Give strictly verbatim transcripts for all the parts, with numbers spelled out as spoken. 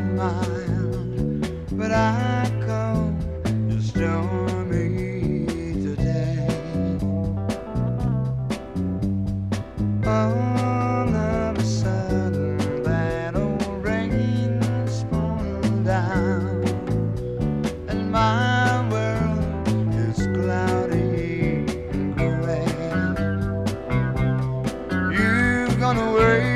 mind, but I come to stormy today. All of a sudden that old rain's falling down, and my world is cloudy and gray. You've gone away.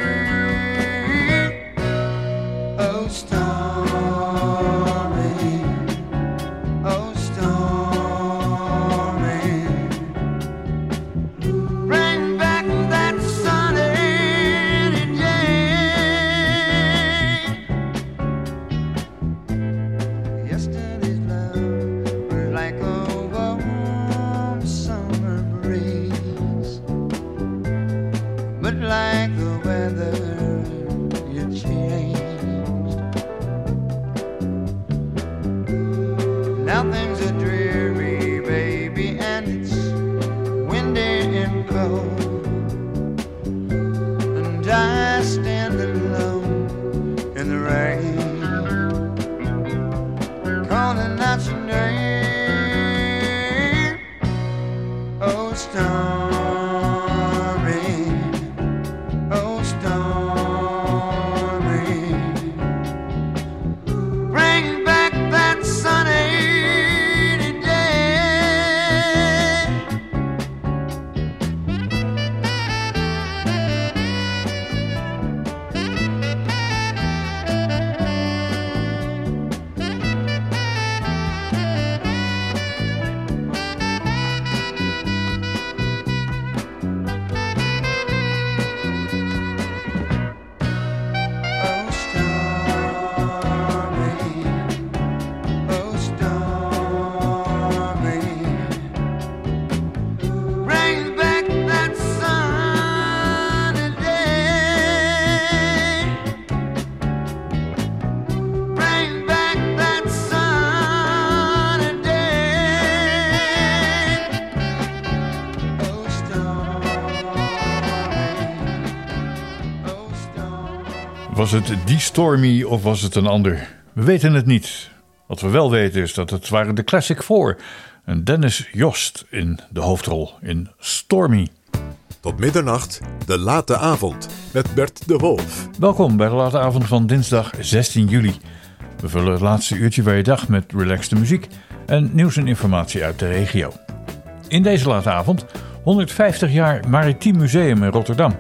Was het die Stormy of was het een ander? We weten het niet. Wat we wel weten is dat het waren de Classic Four en Dennis Jost in de hoofdrol in Stormy. Tot middernacht, de late avond met Bert de Wolf. Welkom bij de late avond van dinsdag zestien juli. We vullen het laatste uurtje van je dag met relaxte muziek en nieuws en informatie uit de regio. In deze late avond honderdvijftig jaar Maritiem Museum in Rotterdam.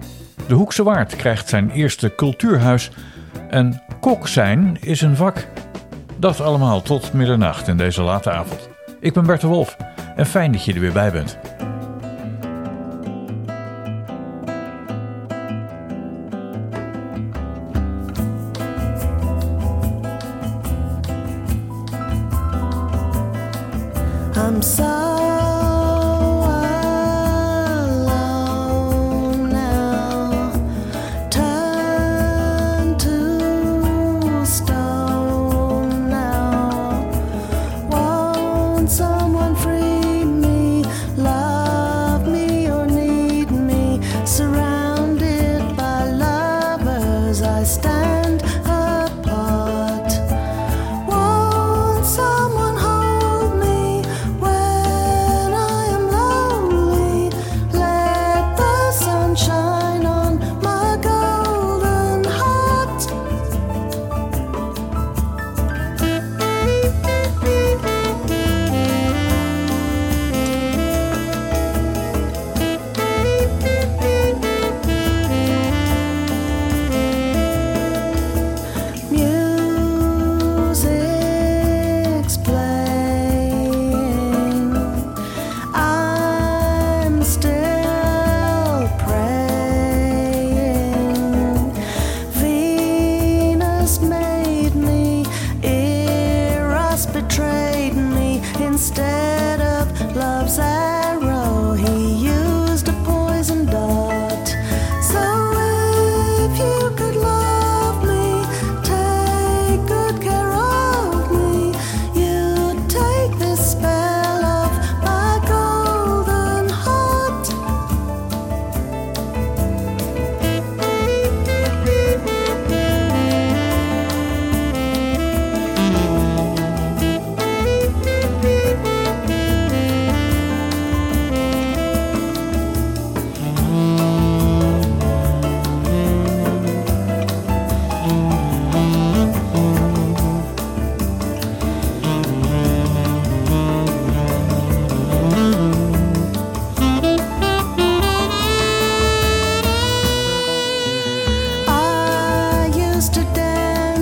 De Hoekse Waard krijgt zijn eerste cultuurhuis en kok zijn is een vak. Dat allemaal tot middernacht in deze late avond. Ik ben Bert de Wolf en fijn dat je er weer bij bent. I'm sorry.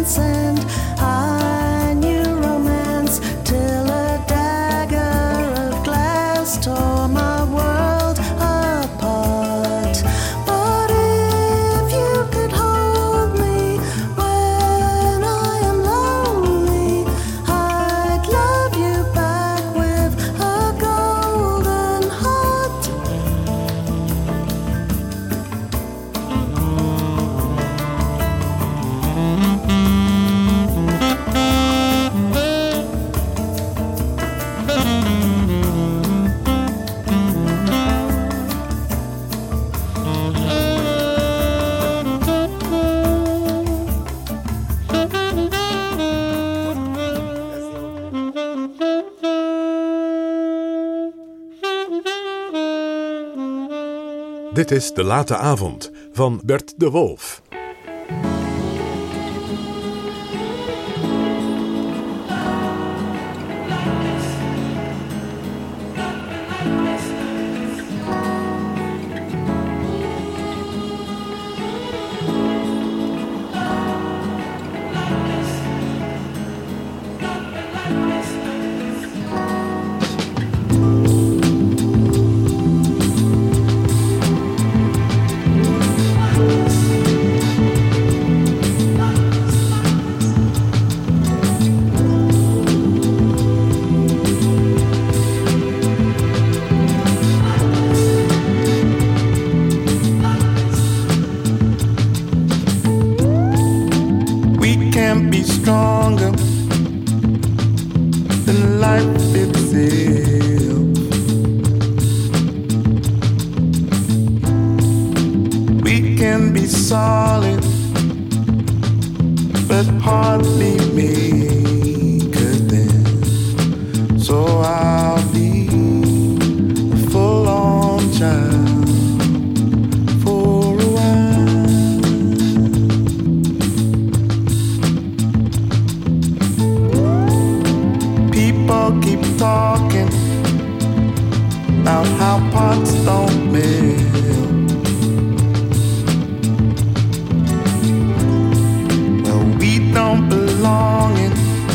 dance, and I knew romance till a dagger of glass tore my world apart. But if you could hold me when I am lonely, I'd love you back with a golden heart. Dit is De Late Avond van Bert de Wolf. Stronger than life itself. We can be solid, but hardly make a dent. So I'll be a full-on child for a while. Keep talking about how pots don't melt. Well, we don't belong in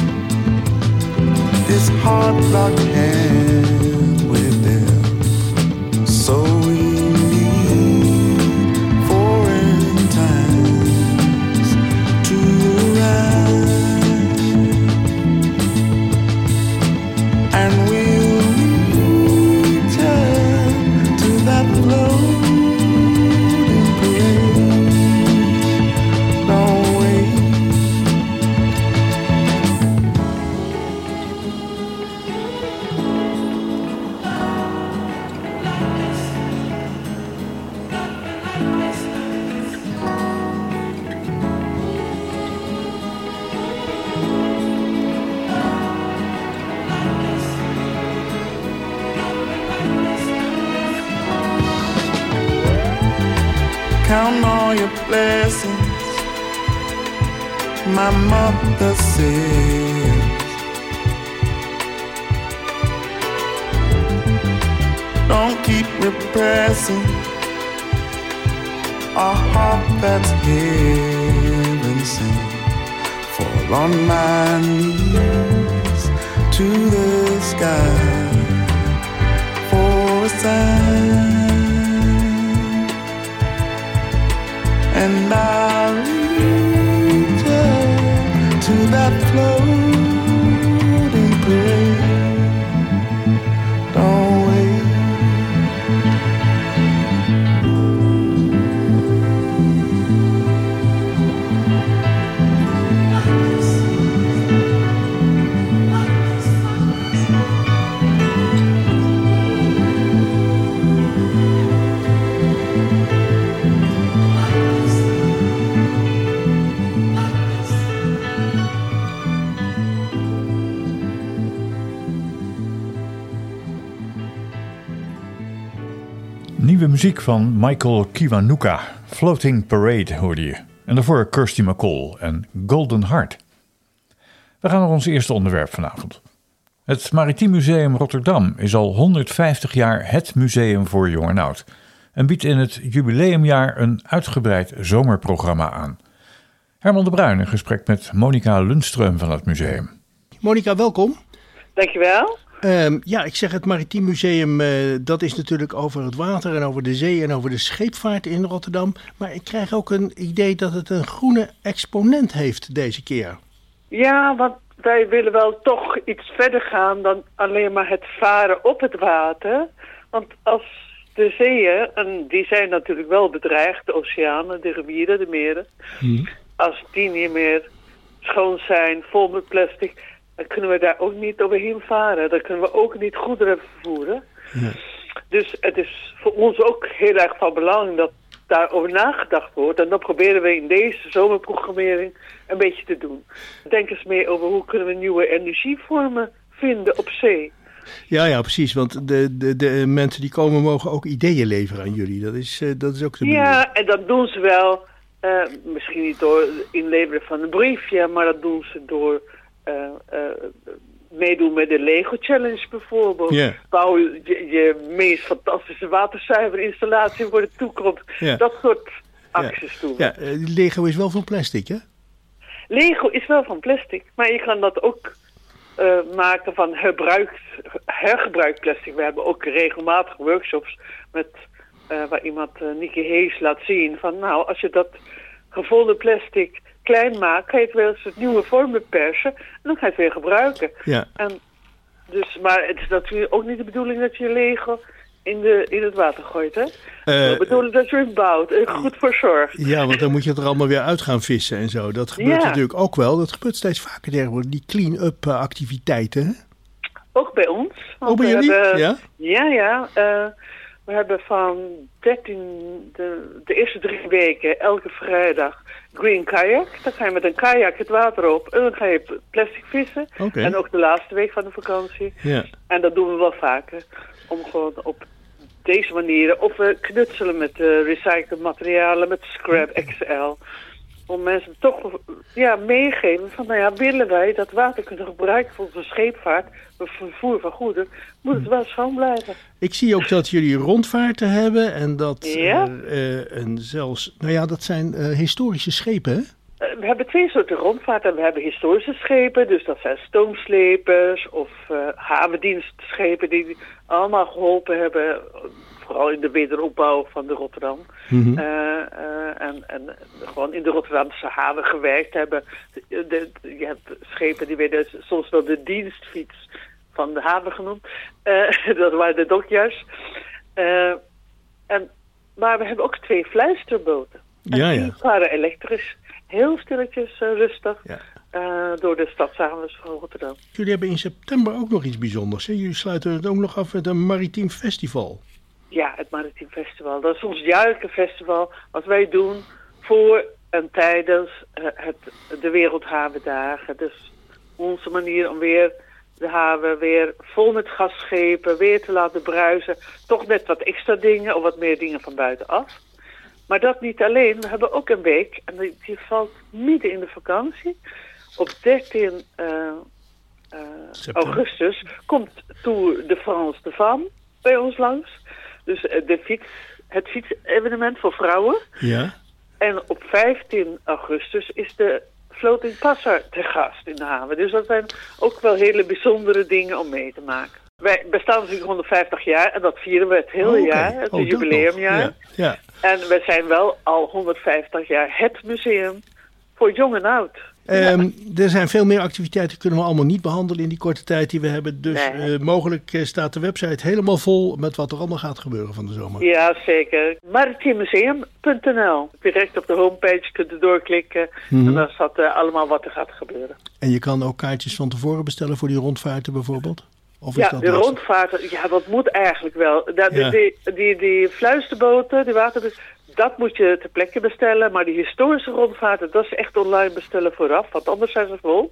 this hard luck hand with them. So we need foreign times to arrive. And we'll return to that floating parade. Don't wait. Count all your blessings, my mother says. Don't keep repressing a heart that's heaven sent. Fall on my knees to the sky for a sign. And I'll return to that floating parade. Don't wait. Nieuwe muziek van Michael Kiwanuka. Floating Parade hoorde je. En daarvoor Kirsty MacColl en Golden Heart. We gaan naar ons eerste onderwerp vanavond. Het Maritiem Museum Rotterdam is al honderdvijftig jaar het museum voor jong en oud. En biedt in het jubileumjaar een uitgebreid zomerprogramma aan. Herman de Bruin in gesprek met Monica Lundström van het museum. Monica, welkom. Dankjewel. Um, ja, ik zeg het Maritiem Museum, uh, dat is natuurlijk over het water en over de zee en over de scheepvaart in Rotterdam. Maar ik krijg ook een idee dat het een groene exponent heeft deze keer. Ja, want wij willen wel toch iets verder gaan dan alleen maar het varen op het water. Want als de zeeën, en die zijn natuurlijk wel bedreigd, de oceanen, de rivieren, de meren. Hmm. Als die niet meer schoon zijn, vol met plastic, dan kunnen we daar ook niet overheen varen. Dan kunnen we ook niet goederen vervoeren. Ja. Dus het is voor ons ook heel erg van belang dat daarover nagedacht wordt. En dat proberen we in deze zomerprogrammering een beetje te doen. Denk eens mee over hoe kunnen we nieuwe energievormen vinden op zee. Ja, ja, precies. Want de, de, de mensen die komen mogen ook ideeën leveren aan jullie. Dat is, uh, dat is ook de bedoeling. Ja, en dat doen ze wel. Uh, misschien niet door het inleveren van een briefje, maar dat doen ze door uh, uh, meedoen met de Lego Challenge bijvoorbeeld. Yeah. Bouw je, je meest fantastische waterzuiverinstallatie voor de toekomst. Yeah. Dat soort acties yeah. doen. Ja, uh, Lego is wel van plastic, hè? Lego is wel van plastic, maar je kan dat ook uh, maken van herbruikt, hergebruikt plastic. We hebben ook regelmatig workshops met uh, waar iemand, uh, Nicky Hees, laat zien van nou, als je dat gevonden plastic klein maakt, kan je het wel eens het nieuwe vormen persen en dan ga je het weer gebruiken. Ja. En dus, maar het is natuurlijk ook niet de bedoeling dat je Lego in, de, in het water gooit, hè? Uh, de bedoeling dat je het bouwt en goed voor zorgt. Ja, want dan moet je er allemaal weer uit gaan vissen en zo. Dat gebeurt ja. natuurlijk ook wel. Dat gebeurt steeds vaker tegenwoordig, die clean-up activiteiten, hè? Ook bij ons. Ook bij jullie? Hebben, ja? Ja, ja. Uh, we hebben van dertien, de, de eerste drie weken, elke vrijdag, Green Kayak. Dan ga je met een kajak het water op en dan ga je plastic vissen. Okay. En ook de laatste week van de vakantie. Ja. En dat doen we wel vaker. Om gewoon op deze manieren, of we knutselen met uh, recycled materialen, met Scrap X L. Om mensen toch ja, meegeven van, nou ja, willen wij dat water kunnen gebruiken voor onze scheepvaart, voor vervoer van goederen, moet het wel schoon blijven. Ik zie ook dat jullie rondvaarten hebben en dat ja. uh, uh, en zelfs, nou ja, dat zijn uh, historische schepen, hè? Uh, we hebben twee soorten rondvaarten. We hebben historische schepen, dus dat zijn stoomslepers of uh, havendienstschepen die allemaal geholpen hebben, vooral in de wederopbouw van de Rotterdam. Mm-hmm. Uh, uh, en, en gewoon in de Rotterdamse haven gewerkt hebben. De, de, je hebt schepen die werden soms wel de dienstfiets van de haven genoemd. Uh, dat waren de dokjas. Uh, en, maar we hebben ook twee fluisterboten. Ja, en ja. die waren elektrisch. Heel stilletjes, uh, rustig. Ja. Uh, door de stadshavens van Rotterdam. Jullie hebben in september ook nog iets bijzonders, hè? Jullie sluiten het ook nog af met een maritiem festival. Ja, het Maritiem Festival. Dat is ons jaarlijke festival wat wij doen voor en tijdens uh, het, de Wereldhavendagen. Dus onze manier om weer de haven weer vol met gastschepen weer te laten bruisen. Toch net wat extra dingen of wat meer dingen van buitenaf. Maar dat niet alleen. We hebben ook een week, en die, die valt midden in de vakantie. Op dertien uh, uh, augustus komt Tour de France de Femme bij ons langs. Dus de fiets, het fietsevenement voor vrouwen. Ja. En op vijftien augustus is de Floating Passer te gast in de haven. Dus dat zijn ook wel hele bijzondere dingen om mee te maken. Wij bestaan natuurlijk honderdvijftig jaar en dat vieren we het hele oh, okay. jaar. Het oh, jubileumjaar. Ja. Ja. En we zijn wel al honderdvijftig jaar het museum voor jong en oud. Um, ja. Er zijn veel meer activiteiten, kunnen we allemaal niet behandelen in die korte tijd die we hebben. Dus nee. uh, mogelijk staat de website helemaal vol met wat er allemaal gaat gebeuren van de zomer. Ja, zeker. maritiem museum punt n l. Direct op de homepage kunt u doorklikken mm-hmm. en dan staat uh, allemaal wat er gaat gebeuren. En je kan ook kaartjes van tevoren bestellen voor die rondvaarten bijvoorbeeld? Of ja, is dat de lastig? Rondvaarten, ja, dat moet eigenlijk wel. Dat, ja. die, die, die, die fluisterboten, die water, dat moet je ter plekke bestellen. Maar die historische rondvaarten, dat is echt online bestellen vooraf. Want anders zijn ze vol.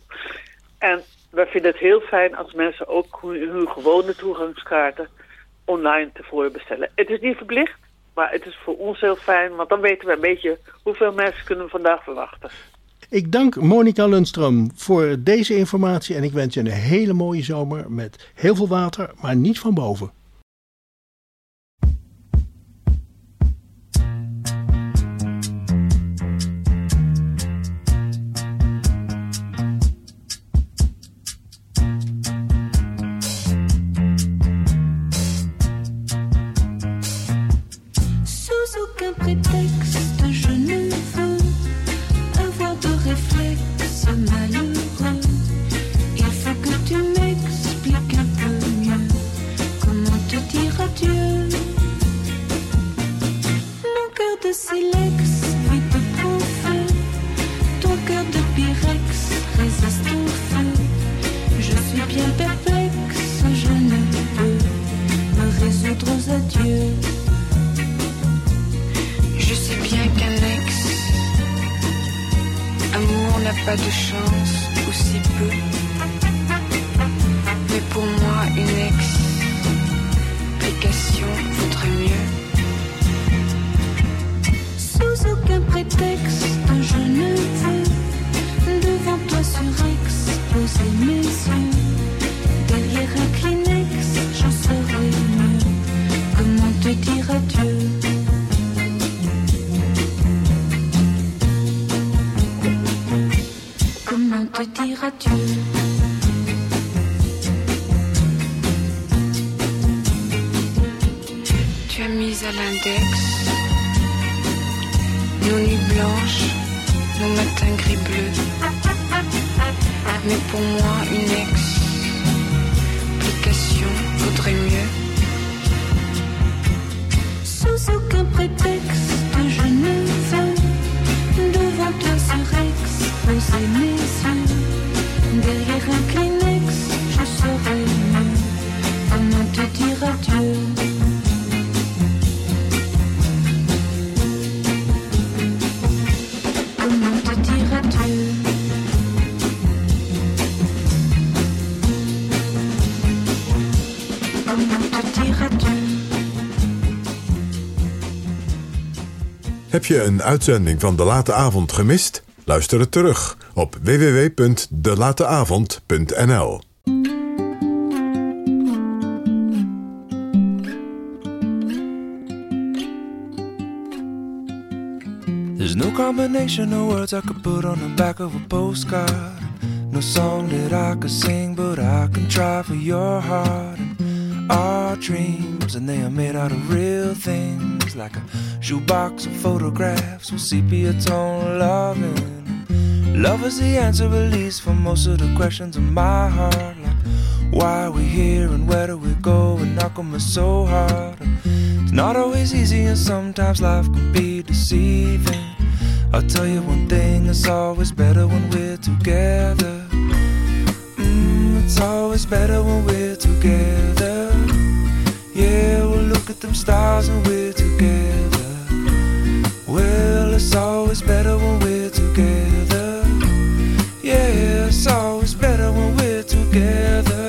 En we vinden het heel fijn als mensen ook hun, hun gewone toegangskaarten online tevoren bestellen. Het is niet verplicht, maar het is voor ons heel fijn. Want dan weten we een beetje hoeveel mensen kunnen we vandaag verwachten. Ik dank Monica Lundström voor deze informatie en ik wens je een hele mooie zomer met heel veel water, maar niet van boven. pense aussi peu. Mais pour moi, une explication vaudrait mieux. Sous aucun prétexte, je ne veux devant toi surexposer mes yeux. Derrière un Kleenex, j'en saurai mieux. Comment te dire adieu? Comment te dire adieu? Tu as mis à l'index nos nuits blanches, nos matins gris-bleus. Mais pour moi, une explication vaudrait mieux. Sous aucun prétexte, je ne veux devant toi surexposer mes yeux. Derrière un Kleenex, je saurai mieux. Comment te dire adieu? Comment te dire adieu? Comment te dire adieu? Heb je een uitzending van De Late Avond gemist? Luister het terug op w w w punt de late avond punt n l. There's no combination of words I could put on the back of a postcard. No song that I could sing, but I can try for your heart. And our dreams, and they are made out of real things, like a shoebox of photographs with sepia tone loving. Love is the answer, at least, for most of the questions in my heart, like why are we here and where do we go, and how come it's so hard. And it's not always easy, and sometimes life can be deceiving. I'll tell you one thing, it's always better when we're together. Mm, it's always better when we're together. Yeah, we'll look at them stars and we're together. Well, it's always better when we're together. Yeah, it's always better when we're together.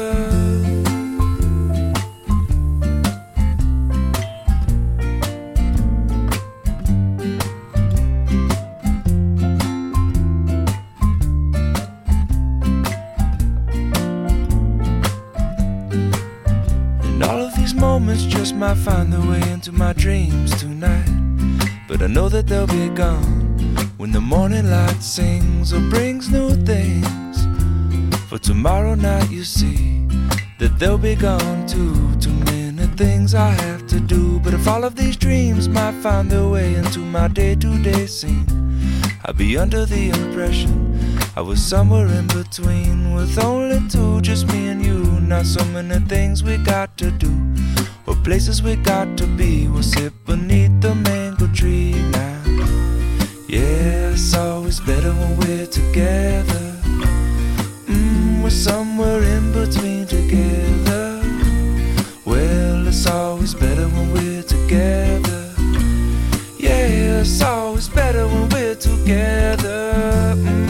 Moments just might find their way into my dreams tonight, but I know that they'll be gone when the morning light sings or brings new things. For tomorrow night you see that they'll be gone too. Too many things I have to do, but if all of these dreams might find their way into my day-to-day scene, I'd be under the impression I was somewhere in between, with only two, just me and you. Not so many things we got to do, or places we got to be. We'll sit beneath the mango tree now. Yeah, it's always better when we're together. Mm, we're somewhere in between together. Well, it's always better when we're together. Yeah, it's always better when we're together. Mm.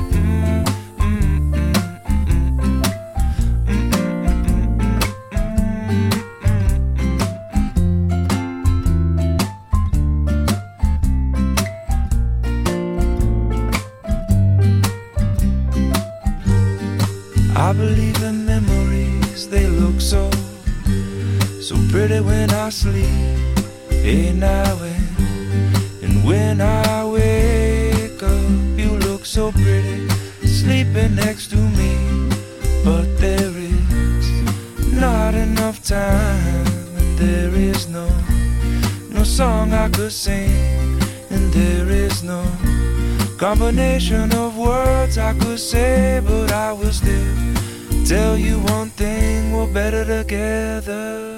I believe in memories, they look so, so pretty when I sleep. Hey now and, and when I wake up, you look so pretty, sleeping next to me. But there is not enough time, and there is no, no song I could sing, and there is no combination of words I could say, but I will still tell you one thing, we're better together.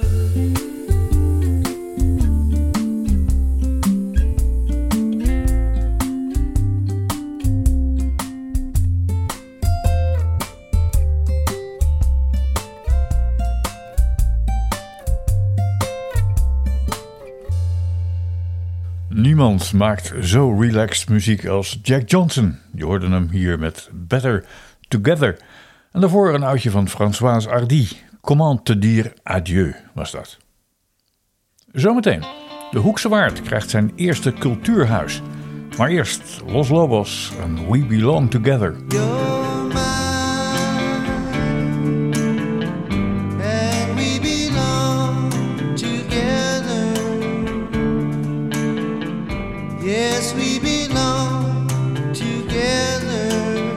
Niemand maakt zo relaxed muziek als Jack Johnson. Je hoorde hem hier met Better Together. En daarvoor een oudje van Françoise Hardy. Comment te dire adieu was dat. Zometeen. De Hoekse Waard krijgt zijn eerste cultuurhuis. Maar eerst Los Lobos en We Belong Together. Yes, we belong together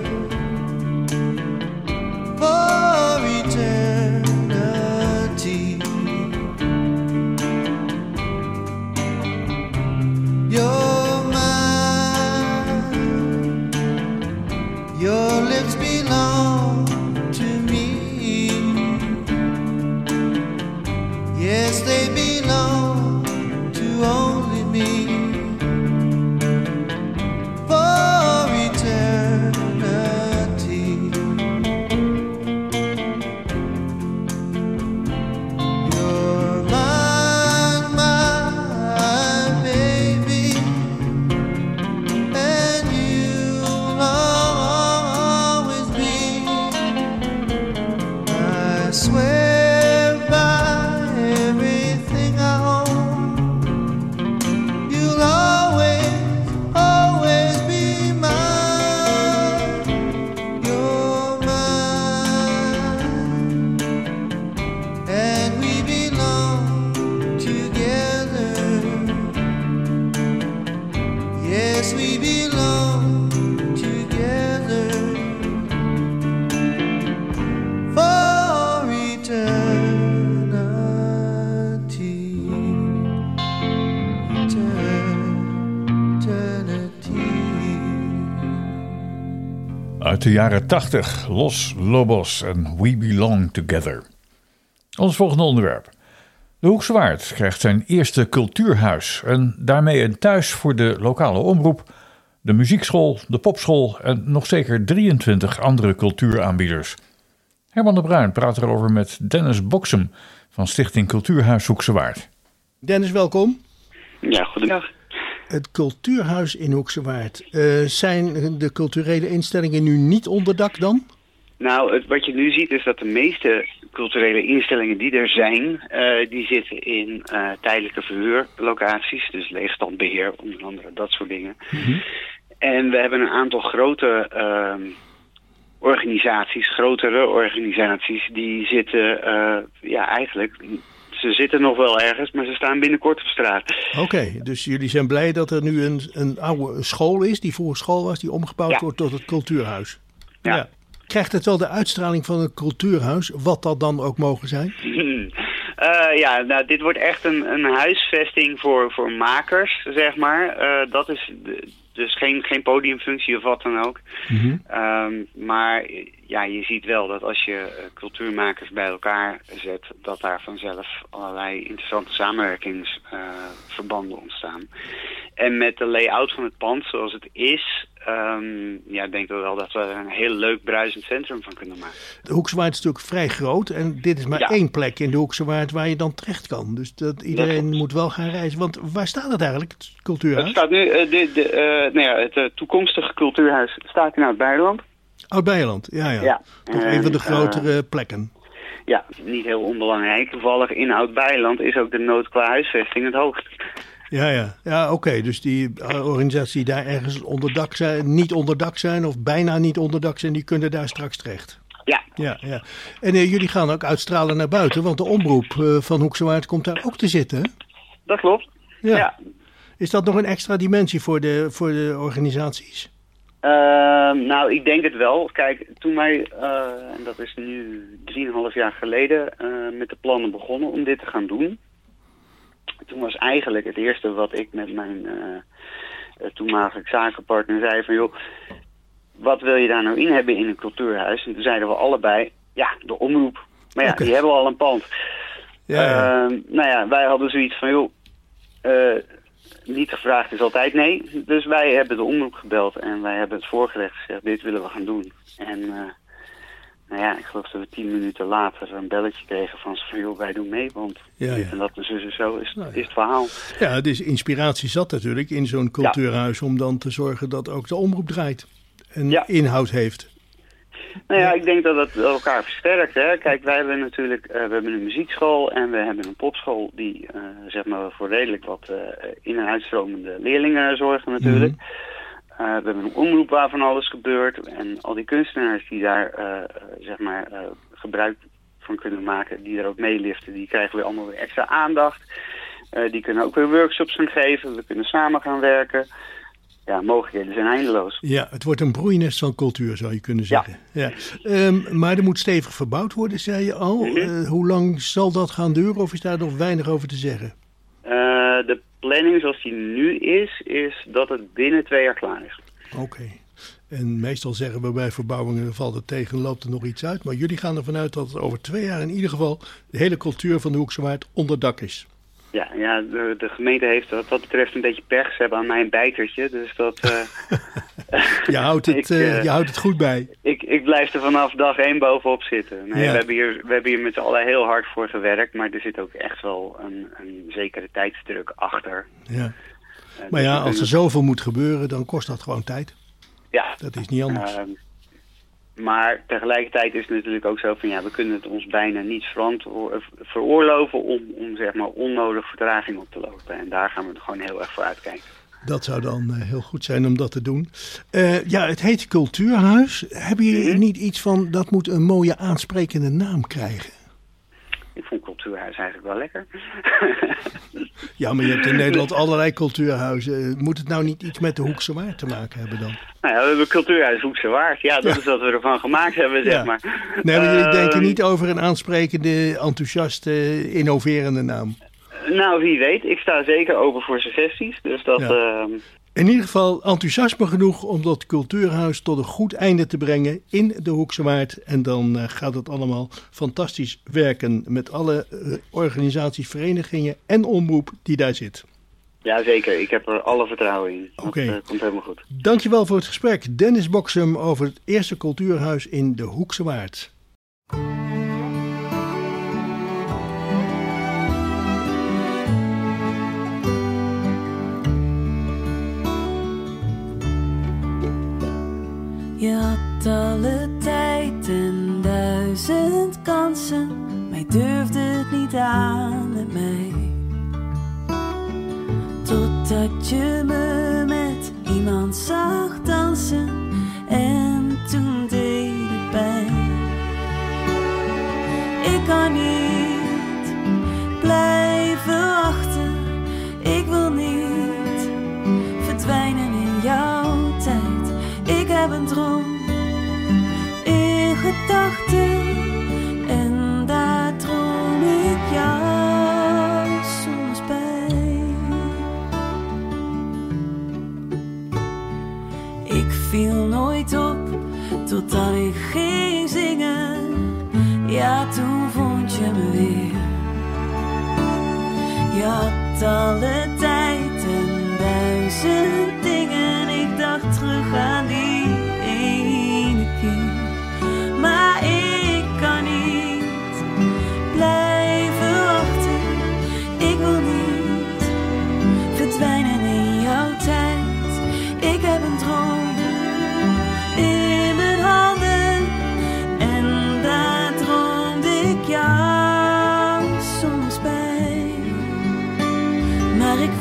for eternity. You're mine, your lips belong to me. Yes, they belong to only me. Uit de jaren tachtig, Los Lobos en We Belong Together. Ons volgende onderwerp. De Hoekse Waard krijgt zijn eerste cultuurhuis en daarmee een thuis voor de lokale omroep, de muziekschool, de popschool en nog zeker drieëntwintig andere cultuuraanbieders. Herman de Bruin praat erover met Dennis Boksem van Stichting Cultuurhuis Hoekse Waard. Dennis, welkom. Ja, goedendag. Het cultuurhuis in Hoekse Waard. Uh, zijn de culturele instellingen nu niet onder dak dan? Nou, het, wat je nu ziet is dat de meeste culturele instellingen die er zijn, uh, die zitten in uh, tijdelijke verhuurlocaties. Dus leegstandbeheer, onder andere dat soort dingen. Mm-hmm. En we hebben een aantal grote uh, organisaties, grotere organisaties, die zitten uh, ja eigenlijk... Ze zitten nog wel ergens, maar ze staan binnenkort op straat. Oké, okay, dus jullie zijn blij dat er nu een, een oude school is, die vroeger school was, die omgebouwd ja. wordt tot het cultuurhuis. Ja. ja. Krijgt het wel de uitstraling van een cultuurhuis, wat dat dan ook mogen zijn? uh, ja, nou, dit wordt echt een, een huisvesting voor, voor makers, zeg maar. Uh, dat is de, dus geen, geen podiumfunctie of wat dan ook. Mm-hmm. Um, maar ja, je ziet wel dat als je uh, cultuurmakers bij elkaar zet, dat daar vanzelf allerlei interessante samenwerkingsverbanden uh, ontstaan. En met de layout van het pand zoals het is, um, ja, denk ik wel dat we er een heel leuk bruisend centrum van kunnen maken. De Hoekse Waard is natuurlijk vrij groot en dit is maar ja. één plek in de Hoekse Waard waar je dan terecht kan. Dus dat iedereen dat moet wel gaan reizen. Want waar staat het eigenlijk, het cultuurhuis? Het staat nu, uh, de, de, uh, nou ja, het uh, toekomstige cultuurhuis staat in Oud-Beijerland. Oud-Beijerland, ja, ja. ja. Toch en, een van de grotere uh, plekken. Ja, niet heel onbelangrijk. Toevallig in Oud-Beijerland is ook de nood qua huisvesting het hoogst. Ja, ja. ja oké. Okay. Dus die uh, organisaties die daar ergens onder dak zijn, niet onder dak zijn of bijna niet onder dak zijn, die kunnen daar straks terecht. Ja. ja, ja. En uh, jullie gaan ook uitstralen naar buiten, want de omroep uh, van Hoekse Waard komt daar ook te zitten, hè? Dat klopt. Ja. ja. Is dat nog een extra dimensie voor de, voor de organisaties? Uh, nou, ik denk het wel. Kijk, toen wij, uh, en dat is nu drieënhalf jaar geleden, uh, met de plannen begonnen om dit te gaan doen. Toen was eigenlijk het eerste wat ik met mijn uh, toenmalige zakenpartner zei van, joh, wat wil je daar nou in hebben in een cultuurhuis? En toen zeiden we allebei, ja, de omroep. Maar ja, okay. die hebben al een pand. Ja, ja. Uh, nou ja, wij hadden zoiets van, joh, uh, niet gevraagd is altijd nee. Dus wij hebben de omroep gebeld en wij hebben het voorgelegd gezegd, dit willen we gaan doen. En uh, nou ja, ik geloof dat we tien minuten later een belletje kregen van ze van, joh, wij doen mee, want Ja, dit ja. en dat en zo, zo is, Nou, ja. is het verhaal. Ja, het is inspiratie zat natuurlijk in zo'n cultuurhuis om dan te zorgen dat ook de omroep draait en Ja. inhoud heeft. Nou ja, ik denk dat het elkaar versterkt. Hè. Kijk, wij hebben natuurlijk uh, we hebben een muziekschool en we hebben een popschool die uh, zeg maar voor redelijk wat uh, in- en uitstromende leerlingen zorgen natuurlijk. Mhm. Uh, we hebben een omroep waar van alles gebeurt en al die kunstenaars die daar uh, zeg maar uh, gebruik van kunnen maken, die daar ook meeliften, die krijgen weer allemaal weer extra aandacht. Uh, die kunnen ook weer workshops gaan geven, we kunnen samen gaan werken. Ja, mogelijkheden zijn eindeloos. Ja, het wordt een broeinest van cultuur, zou je kunnen zeggen. Ja. Ja. Um, maar er moet stevig verbouwd worden, zei je al. Mm-hmm. Uh, hoe lang zal dat gaan duren of is daar nog weinig over te zeggen? Uh, de planning zoals die nu is, is dat het binnen twee jaar klaar is. Oké. Okay. En meestal zeggen we bij verbouwingen, valt het tegen, loopt er nog iets uit. Maar jullie gaan ervan uit dat het over twee jaar in ieder geval de hele cultuur van de Hoekse Waard onder dak is. Ja, ja de, de gemeente heeft wat dat betreft een beetje pech. Ze hebben aan mij een bijtertje, dus dat... Uh, je, houdt het, ik, uh, uh, je houdt het goed bij. Ik, ik blijf er vanaf dag één bovenop zitten. Nee, ja. we, hebben hier, we hebben hier met z'n allen heel hard voor gewerkt, maar er zit ook echt wel een, een zekere tijdsdruk achter. Ja. Uh, maar ja, als er zoveel moet gebeuren, dan kost dat gewoon tijd. Ja. Dat is niet anders. Uh, Maar tegelijkertijd is het natuurlijk ook zo van ja, we kunnen het ons bijna niet veroorloven om, om zeg maar onnodig vertraging op te lopen. En daar gaan we er gewoon heel erg voor uitkijken. Dat zou dan uh, heel goed zijn om dat te doen. Uh, ja, het heet Cultuurhuis. Hebben jullie mm-hmm. niet iets van dat moet een mooie aansprekende naam krijgen? Ik vond Cultuurhuis eigenlijk wel lekker. Ja, maar je hebt in Nederland allerlei cultuurhuizen. Moet het nou niet iets met de Hoekse Waard te maken hebben dan? Nou ja, we hebben Cultuurhuis Hoekse Waard. Ja, dat ja. is wat we ervan gemaakt hebben, zeg ja. maar. Nee, maar jullie uh, denken niet over een aansprekende, enthousiaste, innoverende naam? Nou, wie weet. Ik sta zeker open voor suggesties. Dus dat... Ja. Uh, In ieder geval enthousiasme genoeg om dat cultuurhuis tot een goed einde te brengen in de Hoekse Waard. En dan uh, gaat het allemaal fantastisch werken met alle uh, organisaties, verenigingen en omroep die daar zit. Ja, zeker. Ik heb er alle vertrouwen in. Oké. Okay. Dat uh, komt helemaal goed. Dankjewel voor het gesprek. Dennis Boksem over het eerste cultuurhuis in de Hoekse Waard. Je had alle tijd en duizend kansen, maar je durfde het niet aan met mij. Totdat je me met iemand zag dansen en toen deed het pijn. Ik kan niet blijven wachten, ik wil niet verdwijnen in jouw tijd. Ik heb een droom in gedachten en daar droom ik jou soms bij. Ik viel nooit op totdat ik ging zingen. Ja, toen vond je me weer. Je had alle tijd en duizend dingen. Ik dacht terug aan die ene keer. Maar ik kan niet blijven wachten. Ik wil niet verdwijnen in jouw tijd. Ik heb een droom in mijn handen en daar droomde ik jou soms bij. Maar ik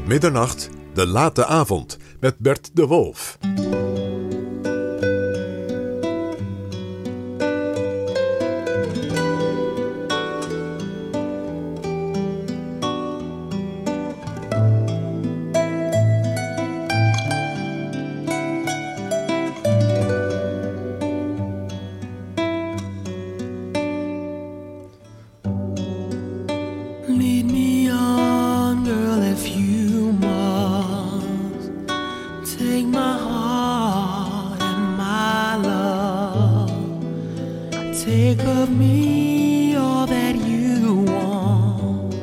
Tot middernacht, de late avond met Bert de Wolf. Lead me on, girl, if you must. Take my heart and my love. Take of me all that you want.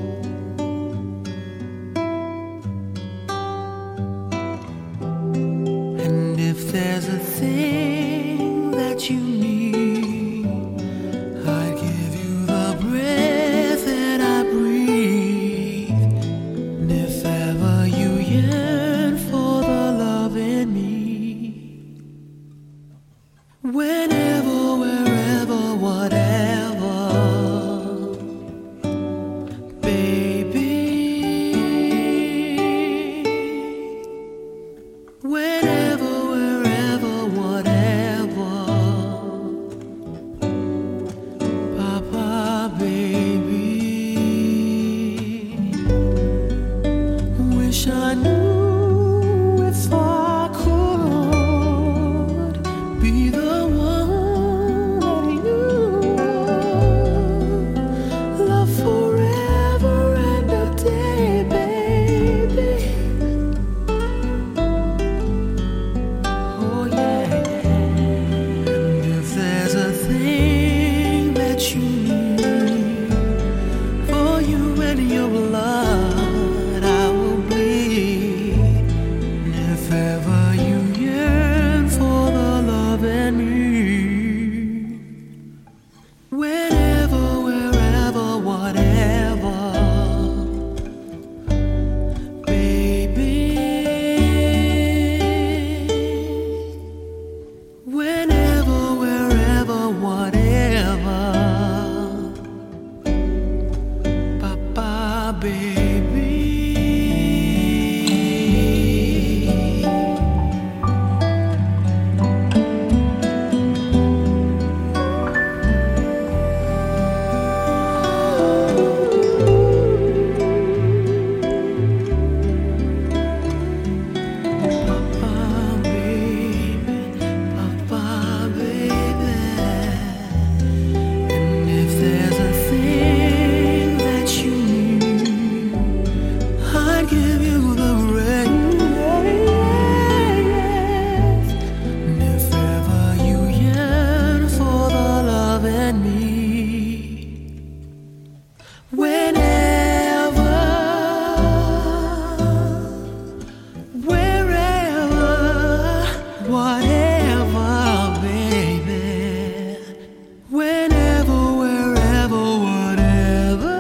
And if there's a thing that you need, I'd give you the breath that I breathe. And if ever you yearn for the love in me, whenever, wherever, whatever, baby, whenever, wherever, whatever, Papa, baby, wish I knew if I could be the one that you love forever and a day, baby. Oh yeah, and if there's a thing that you need for you and your blood, I will bleed. And if ever you yearn for the love in me, whenever, wherever, whatever, baby, whenever, wherever, whatever, Papa, baby. Papa, baby, Papa, baby. And if there's a thing that you need, I'd give you the rain. And if ever you yearn for the love in me, whenever, wherever, whatever, baby, whenever, wherever, whatever.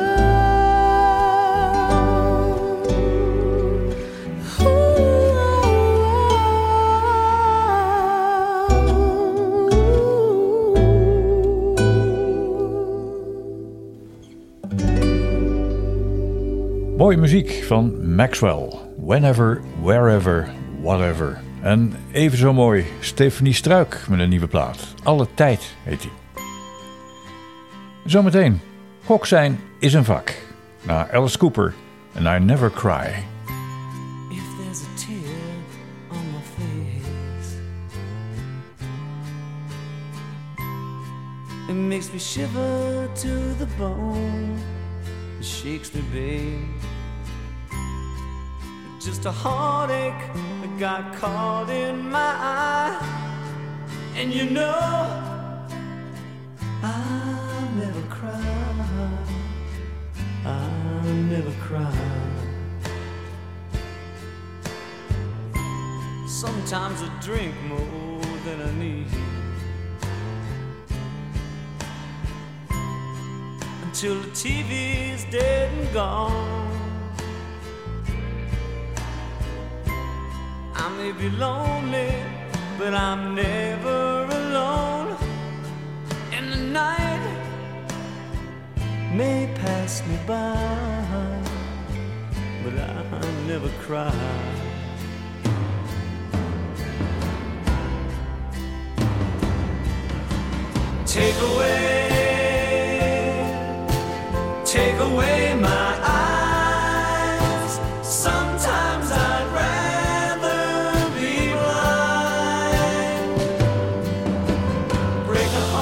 Mooie muziek van Maxwell. Whenever, wherever, whatever. En even zo mooi, Stephanie Struik met een nieuwe plaat. Alle tijd heet die. Zometeen, kok zijn is een vak. Na Alice Cooper en I Never Cry. If there's a tear on my face, it makes me shiver to the bone. It shakes me, babe. Just a heartache that got caught in my eye. And you know I'll never cry, I'll never cry. Sometimes I drink more than I need, until the T V's dead and gone. I may be lonely, but I'm never alone. And the night may pass me by, but I never cried. Take away, take away my eyes. Sometimes I'd rather be blind. Break a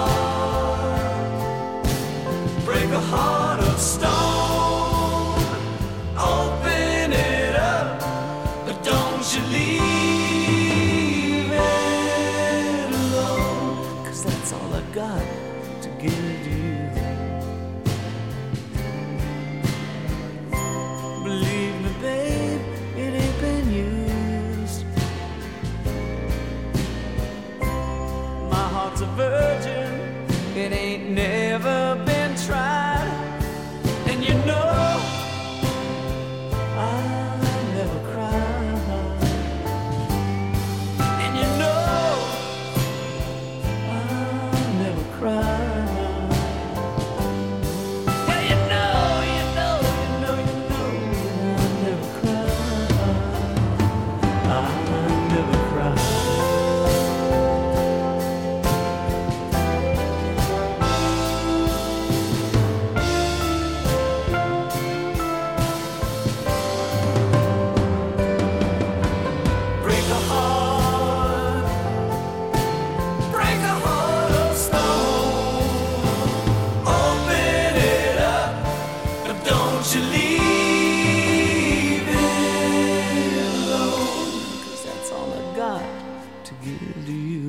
heart, break a heart of stone. Open it up, but don't you leave it alone. 'Cause that's all I got to give you. Believe me, babe, it ain't been used. My heart's a virgin, it ain't never been tried. And you know I never cry. And you know I never cry. Yeah, you know, you know, you know, you know I never cry. I never cry. Break a heart, break a heart of stone. Open it up, but don't you leave it alone. 'Cause that's all I got to give to you.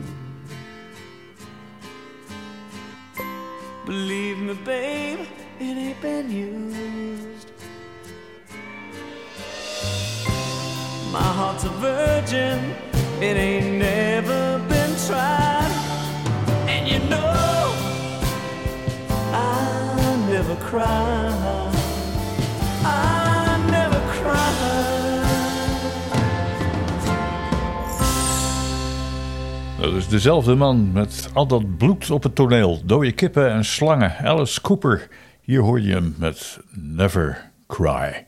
Believe me, babe, it ain't been used. My heart's a virgin, it ain't never been tried. And you know I never cry. I never cry. Dat is dezelfde man met al dat bloed op het toneel. Dode kippen en slangen. Alice Cooper. Hier hoor je hem met Never Cry.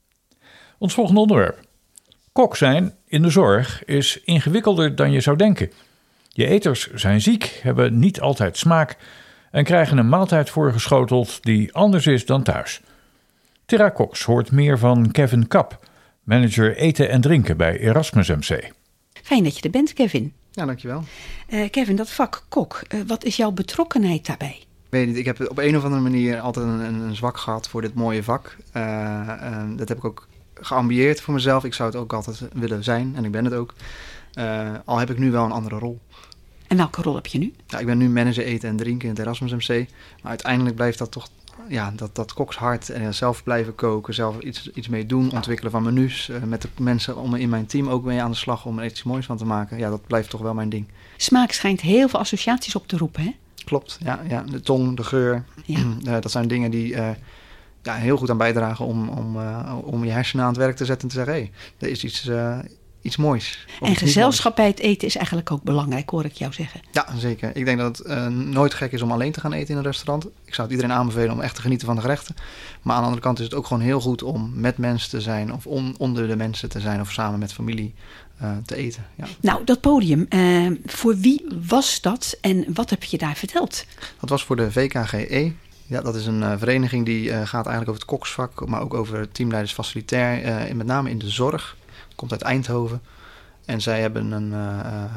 Ons volgende onderwerp. Kok zijn in de zorg is ingewikkelder dan je zou denken. Je eters zijn ziek, hebben niet altijd smaak en krijgen een maaltijd voorgeschoteld die anders is dan thuis. Tera Cox hoort meer van Kevin Kapp, manager eten en drinken bij Erasmus M C. Fijn dat je er bent, Kevin. Ja, dankjewel. Uh, Kevin, dat vak kok, uh, wat is jouw betrokkenheid daarbij? Ik weet niet, ik heb op een of andere manier altijd een, een zwak gehad voor dit mooie vak. Uh, uh, dat heb ik ook geambieerd voor mezelf. Ik zou het ook altijd willen zijn en ik ben het ook. Uh, al heb ik nu wel een andere rol. En welke rol heb je nu? Ja, ik ben nu manager eten en drinken in het Erasmus M C. Maar uiteindelijk blijft dat toch ja, dat, dat kokshart en zelf blijven koken, zelf iets, iets mee doen, ontwikkelen van menus. Uh, met de mensen om in mijn team ook mee aan de slag om er iets moois van te maken. Ja, dat blijft toch wel mijn ding. Smaak schijnt heel veel associaties op te roepen, hè? Klopt, ja. ja de tong, de geur. Ja. Uh, dat zijn dingen die uh, ja, heel goed aan bijdragen om, om, uh, om je hersenen aan het werk te zetten en te zeggen, hé, hey, er is iets, uh, iets moois. En gezelschap bij het eten is eigenlijk ook belangrijk, hoor ik jou zeggen. Ja, zeker. Ik denk dat het uh, nooit gek is om alleen te gaan eten in een restaurant. Ik zou het iedereen aanbevelen om echt te genieten van de gerechten. Maar aan de andere kant is het ook gewoon heel goed om met mensen te zijn, of on, onder de mensen te zijn, of samen met familie uh, te eten. Ja. Nou, dat podium, uh, voor wie was dat en wat heb je daar verteld? Dat was voor de V K G E. Ja, dat is een uh, vereniging die uh, gaat eigenlijk over het koksvak, maar ook over teamleiders facilitair, uh, met name in de zorg. Komt uit Eindhoven. En zij hebben een, uh,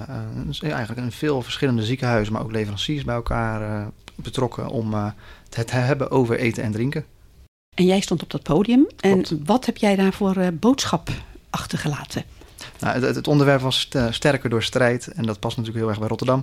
uh, een, eigenlijk een veel verschillende ziekenhuizen, maar ook leveranciers bij elkaar uh, betrokken om uh, het te hebben over eten en drinken. En jij stond op dat podium. Klopt. En wat heb jij daar voor uh, boodschap achtergelaten? Nou, het, het onderwerp was sterker door strijd. En dat past natuurlijk heel erg bij Rotterdam.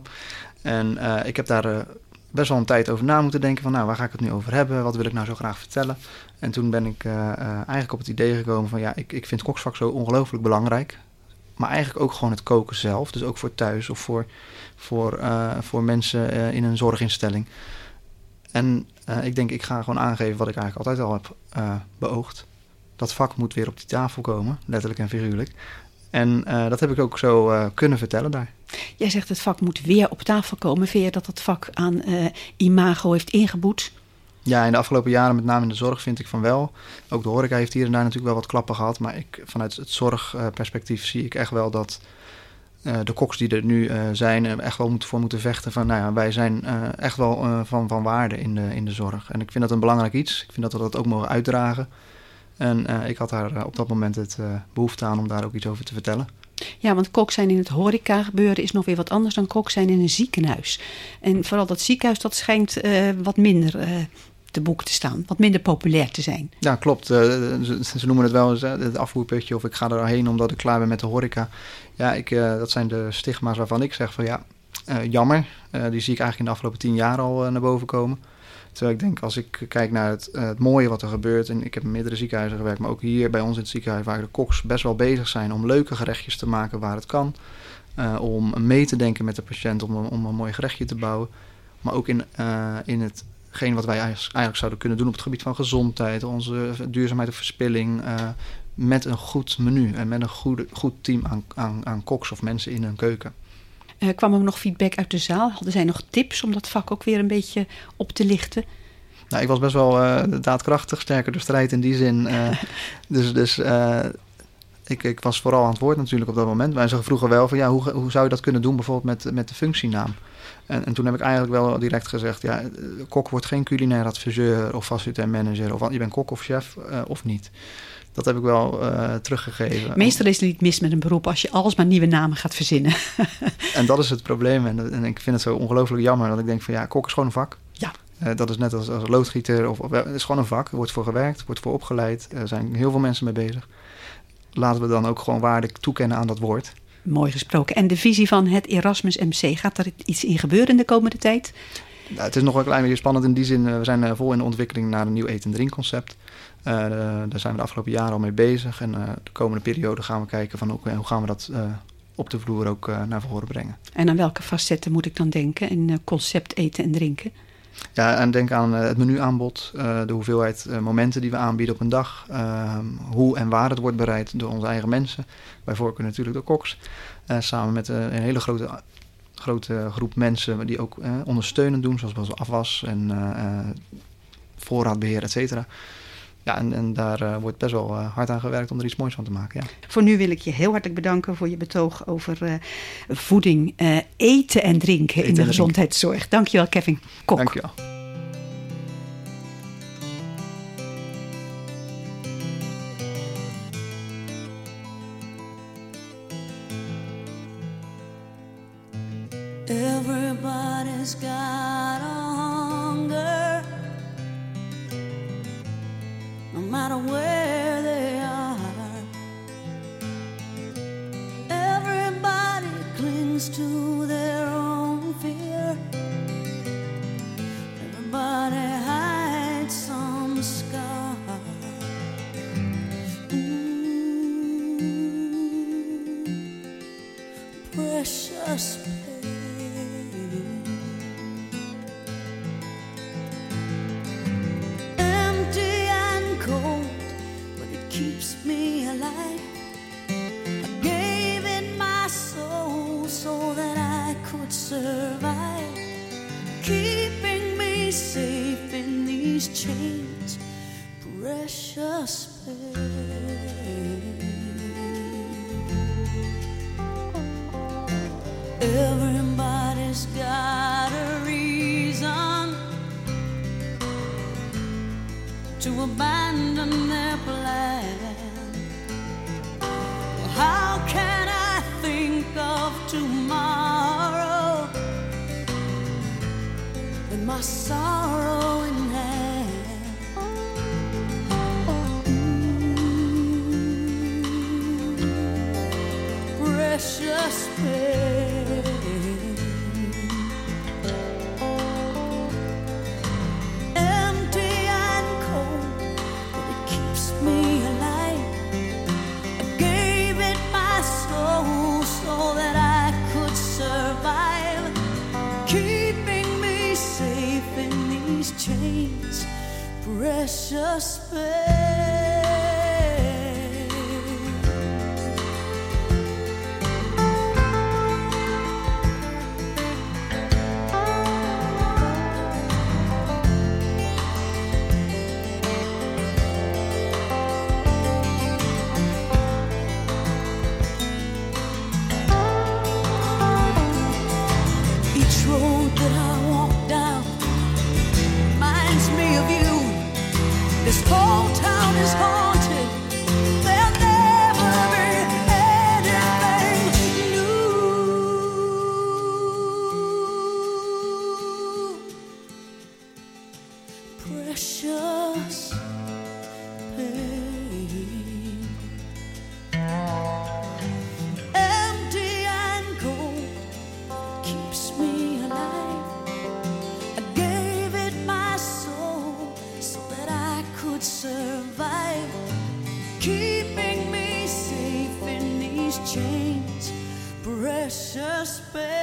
En uh, ik heb daar uh, best wel een tijd over na moeten denken van, nou, waar ga ik het nu over hebben? Wat wil ik nou zo graag vertellen? En toen ben ik uh, uh, eigenlijk op het idee gekomen van, ja, ik, ik vind koksvak zo ongelooflijk belangrijk. Maar eigenlijk ook gewoon het koken zelf. Dus ook voor thuis of voor, voor, uh, voor mensen uh, in een zorginstelling. En uh, ik denk, ik ga gewoon aangeven wat ik eigenlijk altijd al heb uh, beoogd. Dat vak moet weer op die tafel komen, letterlijk en figuurlijk. En uh, dat heb ik ook zo uh, kunnen vertellen daar. Jij zegt het vak moet weer op tafel komen. Vind je dat het vak aan uh, imago heeft ingeboet? Ja, in de afgelopen jaren, met name in de zorg, vind ik van wel. Ook de horeca heeft hier en daar natuurlijk wel wat klappen gehad. Maar ik, vanuit het zorgperspectief zie ik echt wel dat uh, de koks die er nu uh, zijn, er echt wel moeten voor moeten vechten. Van, nou ja, wij zijn uh, echt wel uh, van, van waarde in de, in de zorg. En ik vind dat een belangrijk iets. Ik vind dat we dat ook mogen uitdragen. En uh, ik had daar uh, op dat moment het uh, behoefte aan om daar ook iets over te vertellen. Ja, want kok zijn in het horeca gebeuren is nog weer wat anders dan kok zijn in een ziekenhuis. En vooral dat ziekenhuis, dat schijnt uh, wat minder uh, te boek te staan. Wat minder populair te zijn. Ja, klopt. Uh, ze, ze noemen het wel eens uh, het afvoerputje of ik ga er heen omdat ik klaar ben met de horeca. Ja, ik, uh, dat zijn de stigma's waarvan ik zeg van ja, uh, jammer. Uh, die zie ik eigenlijk in de afgelopen tien jaar al uh, naar boven komen. Terwijl ik denk, als ik kijk naar het, uh, het mooie wat er gebeurt... en ik heb in meerdere ziekenhuizen gewerkt... maar ook hier bij ons in het ziekenhuis... waar de koks best wel bezig zijn om leuke gerechtjes te maken waar het kan. Uh, om mee te denken met de patiënt, om, om een mooi gerechtje te bouwen. Maar ook in, uh, in hetgeen wat wij eigenlijk zouden kunnen doen... op het gebied van gezondheid, onze duurzaamheid of verspilling... Uh, met een goed menu en met een goede, goed team aan, aan, aan koks of mensen in hun keuken. Uh, kwam er nog feedback uit de zaal? Hadden zij nog tips om dat vak ook weer een beetje op te lichten? Nou, ik was best wel uh, daadkrachtig, sterker door strijd in die zin. Uh, dus dus uh, ik, ik was vooral aan het woord natuurlijk op dat moment. Maar ze vroegen wel van ja, hoe, hoe zou je dat kunnen doen bijvoorbeeld met, met de functienaam? En, en toen heb ik eigenlijk wel direct gezegd, ja, kok wordt geen culinair adviseur of facilitair manager. Of je bent kok of chef uh, of niet. Dat heb ik wel uh, teruggegeven. Meestal is het niet mis met een beroep als je alsmaar nieuwe namen gaat verzinnen. En dat is het probleem. En, en ik vind het zo ongelooflijk jammer dat ik denk van ja, kok is gewoon een vak. Ja. Uh, dat is net als, als loodgieter. Of, of, het is gewoon een vak. Er wordt voor gewerkt, wordt voor opgeleid. Er zijn heel veel mensen mee bezig. Laten we dan ook gewoon waarde toekennen aan dat woord. Mooi gesproken. En de visie van het Erasmus M C, gaat er iets in gebeuren in de komende tijd? Nou, het is nog wel een klein beetje spannend in die zin. We zijn uh, vol in de ontwikkeling naar een nieuw eten- en drinkconcept. Uh, daar zijn we de afgelopen jaren al mee bezig. En uh, de komende periode gaan we kijken van okay, hoe gaan we dat uh, op de vloer ook uh, naar voren brengen. En aan welke facetten moet ik dan denken in uh, concept eten en drinken? Ja, en denk aan uh, het menuaanbod, uh, de hoeveelheid uh, momenten die we aanbieden op een dag. Uh, hoe en waar het wordt bereid door onze eigen mensen. Bij voorkeur natuurlijk door koks. Uh, samen met uh, een hele grote, grote groep mensen die ook uh, ondersteunend doen. Zoals bijvoorbeeld afwas en uh, uh, voorraadbeheer, et cetera. Ja, en, en daar uh, wordt best wel uh, hard aan gewerkt om er iets moois van te maken. Ja. Voor nu wil ik je heel hartelijk bedanken voor je betoog over uh, voeding, uh, eten en drinken eten in de gezondheidszorg. Dankjewel, Kevin Kok. Dankjewel. Everybody's got a hunger, no matter where they are. Everybody clings to their own fear. Everybody hides some scar. Mm, precious pain. Empty and cold, but it keeps me alive. I gave it my soul so that I could survive, keeping me safe in these chains. Precious pain. Everybody's got a reason to abandon their plan. Well, how can I think of tomorrow with my sorrow in hand? Mm, precious pain. Chains, precious pain. reminds me of you. This whole town is haunted. There'll never be anything new. Precious pain, empty and cold, keeps me alive. I gave it my soul so that I could survive, keeping me safe in these chains. Precious pain.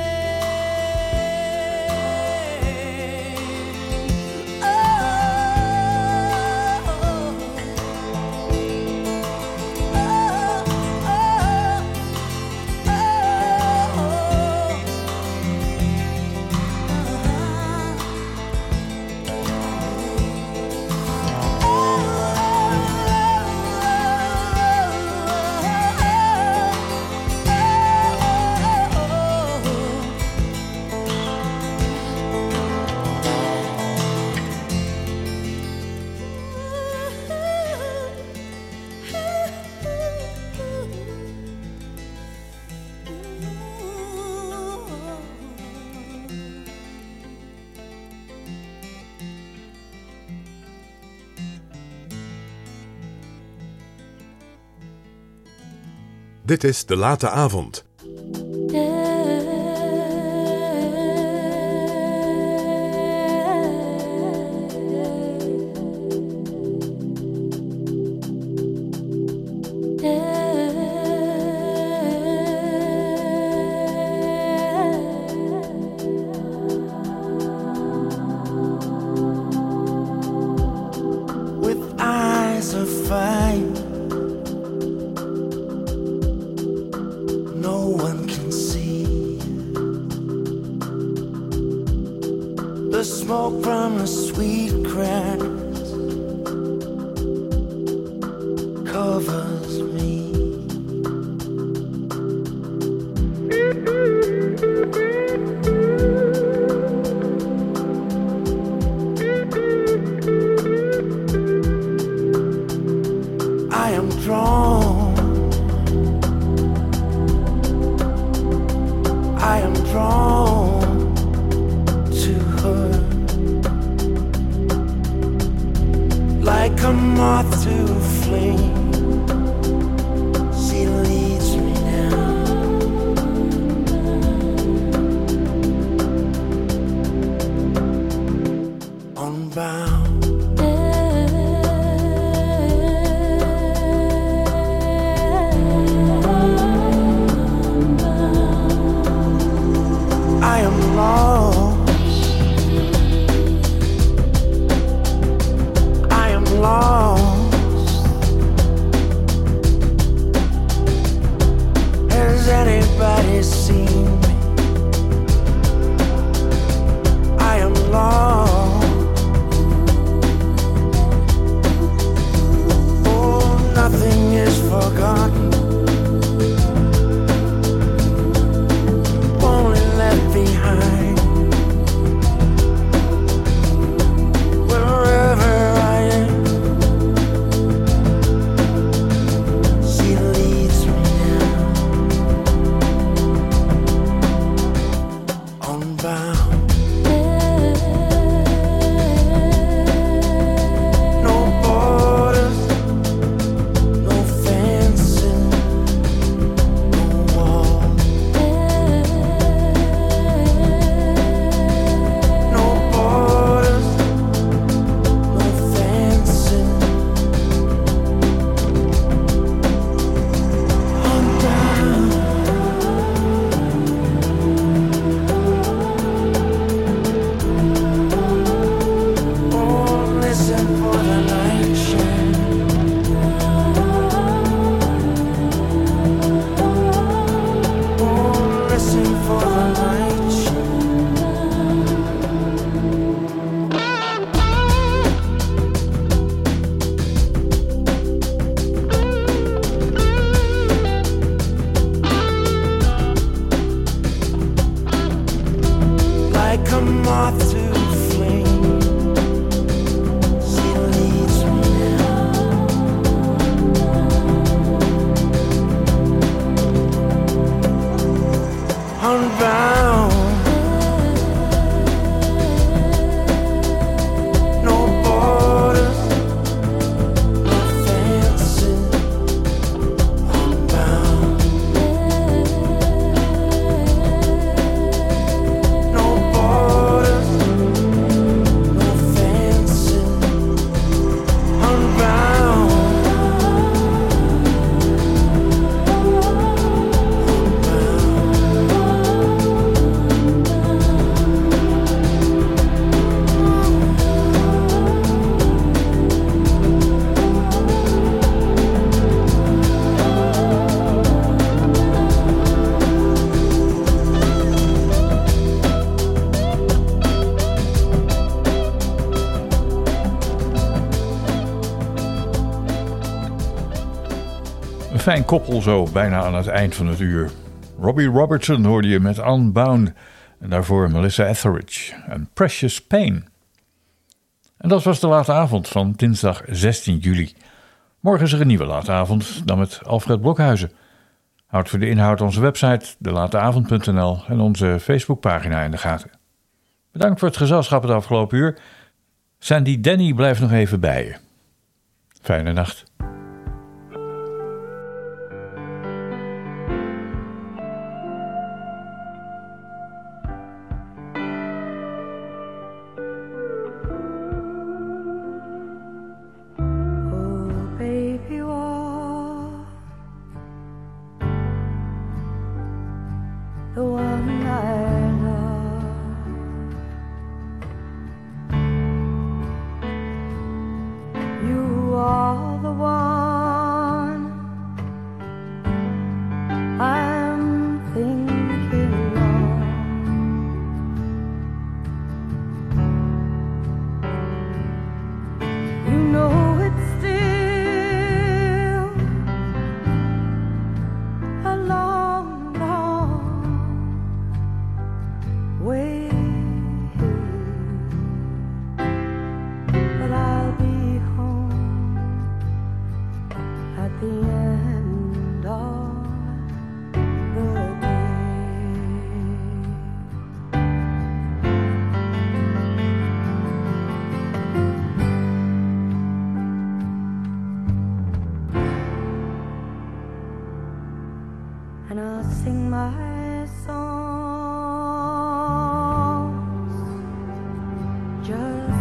Dit is De Late Avond. With eyes of fire, no one can see the smoke from a sweet grass covers me. I am drawn, I am drawn to her, like a moth to a flame. She leads me down, unbound. I am lost, I am lost. Has anybody seen me? I am lost. fijn koppel zo, bijna aan het eind van het uur. Robbie Robertson hoorde je met Unbound en daarvoor Melissa Etheridge en Precious Pain. En dat was de late avond van dinsdag zestien juli. Morgen is er een nieuwe late avond, dan met Alfred Blokhuizen. Houd voor de inhoud onze website de late avond punt n l en onze Facebookpagina in de gaten. Bedankt voor het gezelschap het afgelopen uur. Sandy Denny blijft nog even bij je. Fijne nacht. And I'll sing my songs just